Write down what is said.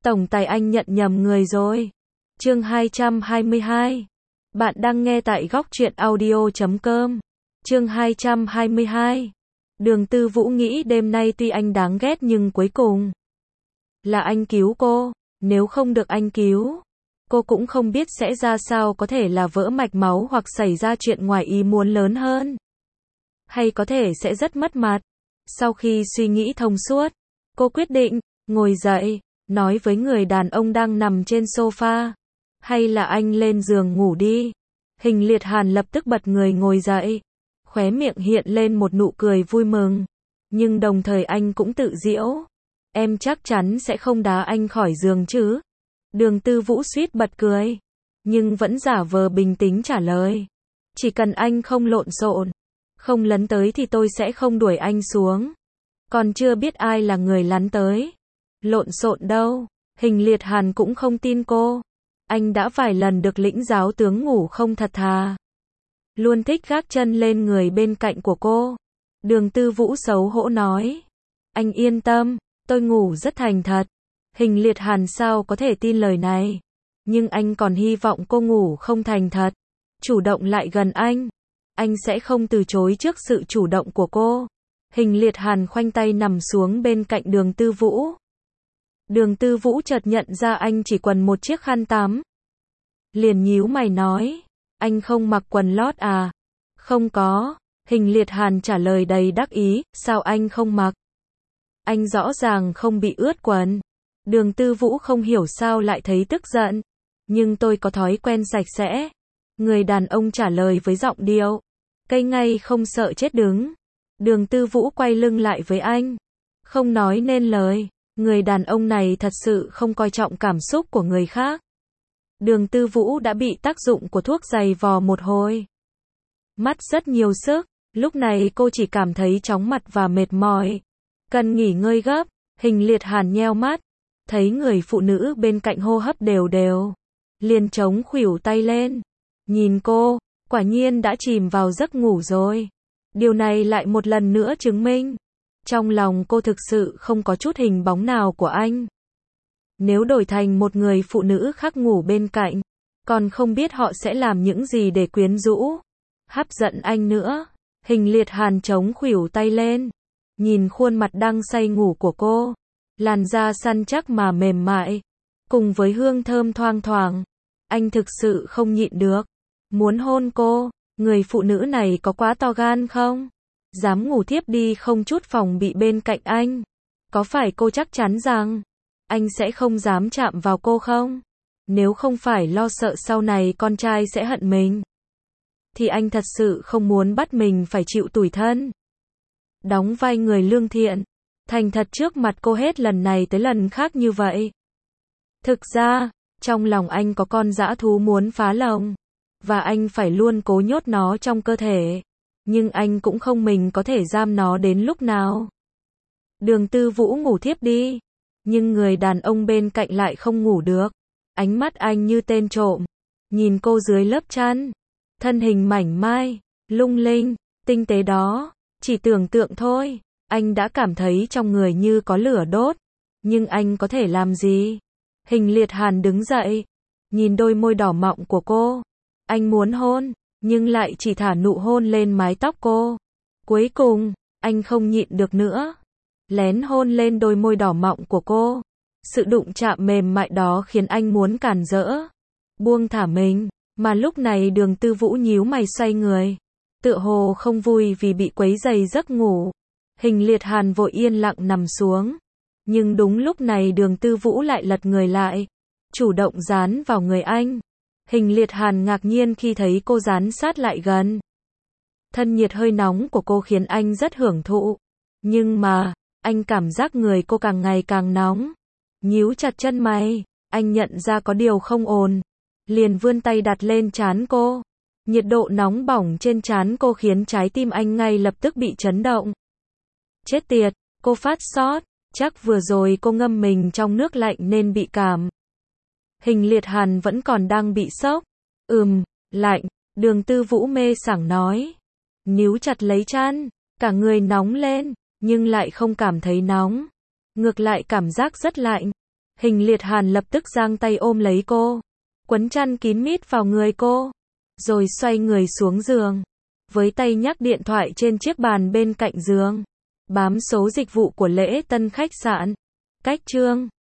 Tổng tài anh nhận nhầm người rồi. Chương 222. Bạn đang nghe tại góc truyện audio.com. Chương 222. Đường Tư Vũ nghĩ đêm nay tuy anh đáng ghét nhưng cuối cùng là anh cứu cô. Nếu không được anh cứu, cô cũng không biết sẽ ra sao, có thể là vỡ mạch máu hoặc xảy ra chuyện ngoài ý muốn lớn hơn. Hay có thể sẽ rất mất mặt. Sau khi suy nghĩ thông suốt, cô quyết định ngồi dậy, nói với người đàn ông đang nằm trên sofa. Hay là anh lên giường ngủ đi. Hình Liệt Hàn lập tức bật người ngồi dậy. Khóe miệng hiện lên một nụ cười vui mừng. Nhưng đồng thời anh cũng tự giễu. Em chắc chắn sẽ không đá anh khỏi giường chứ. Đường Tư Vũ suýt bật cười. Nhưng vẫn giả vờ bình tĩnh trả lời. Chỉ cần anh không lộn xộn, không lấn tới thì tôi sẽ không đuổi anh xuống. Còn chưa biết ai là người lấn tới. Lộn xộn đâu. Hình Liệt Hàn cũng không tin cô. Anh đã vài lần được lĩnh giáo tướng ngủ không thật thà. Luôn thích gác chân lên người bên cạnh của cô. Đường Tư Vũ xấu hổ nói. Anh yên tâm, tôi ngủ rất thành thật. Hình Liệt Hàn sao có thể tin lời này. Nhưng anh còn hy vọng cô ngủ không thành thật. Chủ động lại gần anh. Anh sẽ không từ chối trước sự chủ động của cô. Hình Liệt Hàn khoanh tay nằm xuống bên cạnh Đường Tư Vũ. Đường Tư Vũ chợt nhận ra anh chỉ quần một chiếc khăn tắm. Liền nhíu mày nói. Anh không mặc quần lót à? Không có. Hình Liệt Hàn trả lời đầy đắc ý. Sao anh không mặc? Anh rõ ràng không bị ướt quần. Đường Tư Vũ không hiểu sao lại thấy tức giận. Nhưng tôi có thói quen sạch sẽ. Người đàn ông trả lời với giọng điệu cây ngay không sợ chết đứng. Đường Tư Vũ quay lưng lại với anh. Không nói nên lời. Người đàn ông này thật sự không coi trọng cảm xúc của người khác. Đường Tư Vũ đã bị tác dụng của thuốc giày vò một hồi. Mất rất nhiều sức. Lúc này cô chỉ cảm thấy chóng mặt và mệt mỏi. Cần nghỉ ngơi gấp. Hình Liệt Hàn nheo mắt. Thấy người phụ nữ bên cạnh hô hấp đều đều. Liền chống khuỷu tay lên. Nhìn cô, quả nhiên đã chìm vào giấc ngủ rồi. Điều này lại một lần nữa chứng minh. Trong lòng cô thực sự không có chút hình bóng nào của anh. Nếu đổi thành một người phụ nữ khác ngủ bên cạnh, còn không biết họ sẽ làm những gì để quyến rũ, hấp dẫn anh nữa. Hình Liệt Hàn chống khuỷu tay lên. Nhìn khuôn mặt đang say ngủ của cô. Làn da săn chắc mà mềm mại. Cùng với hương thơm thoang thoảng. Anh thực sự không nhịn được. Muốn hôn cô. Người phụ nữ này có quá to gan không? Dám ngủ thiếp đi không chút phòng bị bên cạnh anh. Có phải cô chắc chắn rằng anh sẽ không dám chạm vào cô không? Nếu không phải lo sợ sau này con trai sẽ hận mình, thì anh thật sự không muốn bắt mình phải chịu tủi thân. Đóng vai người lương thiện, thành thật trước mặt cô hết lần này tới lần khác như vậy. Thực ra, trong lòng anh có con dã thú muốn phá lồng. Và anh phải luôn cố nhốt nó trong cơ thể. Nhưng anh cũng không mình có thể giam nó đến lúc nào. Đường Tư Vũ ngủ thiếp đi. Nhưng người đàn ông bên cạnh lại không ngủ được. Ánh mắt anh như tên trộm. Nhìn cô dưới lớp chăn. Thân hình mảnh mai, lung linh, tinh tế đó. Chỉ tưởng tượng thôi. Anh đã cảm thấy trong người như có lửa đốt. Nhưng anh có thể làm gì? Hình Liệt Hàn đứng dậy. Nhìn đôi môi đỏ mọng của cô. Anh muốn hôn, nhưng lại chỉ thả nụ hôn lên mái tóc cô. Cuối cùng, anh không nhịn được nữa. Lén hôn lên đôi môi đỏ mọng của cô. Sự đụng chạm mềm mại đó khiến anh muốn cản rỡ. Buông thả mình, mà lúc này Đường Tư Vũ nhíu mày xoay người. Tựa hồ không vui vì bị quấy rầy giấc ngủ. Hình Liệt Hàn vội yên lặng nằm xuống. Nhưng đúng lúc này Đường Tư Vũ lại lật người lại. Chủ động dán vào người anh. Hình Liệt Hàn ngạc nhiên khi thấy cô dán sát lại gần. Thân nhiệt hơi nóng của cô khiến anh rất hưởng thụ. Nhưng mà, anh cảm giác người cô càng ngày càng nóng. Nhíu chặt chân mày, anh nhận ra có điều không ổn. Liền vươn tay đặt lên trán cô. Nhiệt độ nóng bỏng trên trán cô khiến trái tim anh ngay lập tức bị chấn động. Chết tiệt, cô phát sốt. Chắc vừa rồi cô ngâm mình trong nước lạnh nên bị cảm. Hình Liệt Hàn vẫn còn đang bị sốc. Lạnh. Đường Tư Vũ mê sảng nói. Níu chặt lấy chăn. Cả người nóng lên. Nhưng lại không cảm thấy nóng. Ngược lại cảm giác rất lạnh. Hình Liệt Hàn lập tức giang tay ôm lấy cô, quấn chăn kín mít vào người cô, rồi xoay người xuống giường, với tay nhắc điện thoại trên chiếc bàn bên cạnh giường. Bám số dịch vụ của lễ tân khách sạn. Cách chương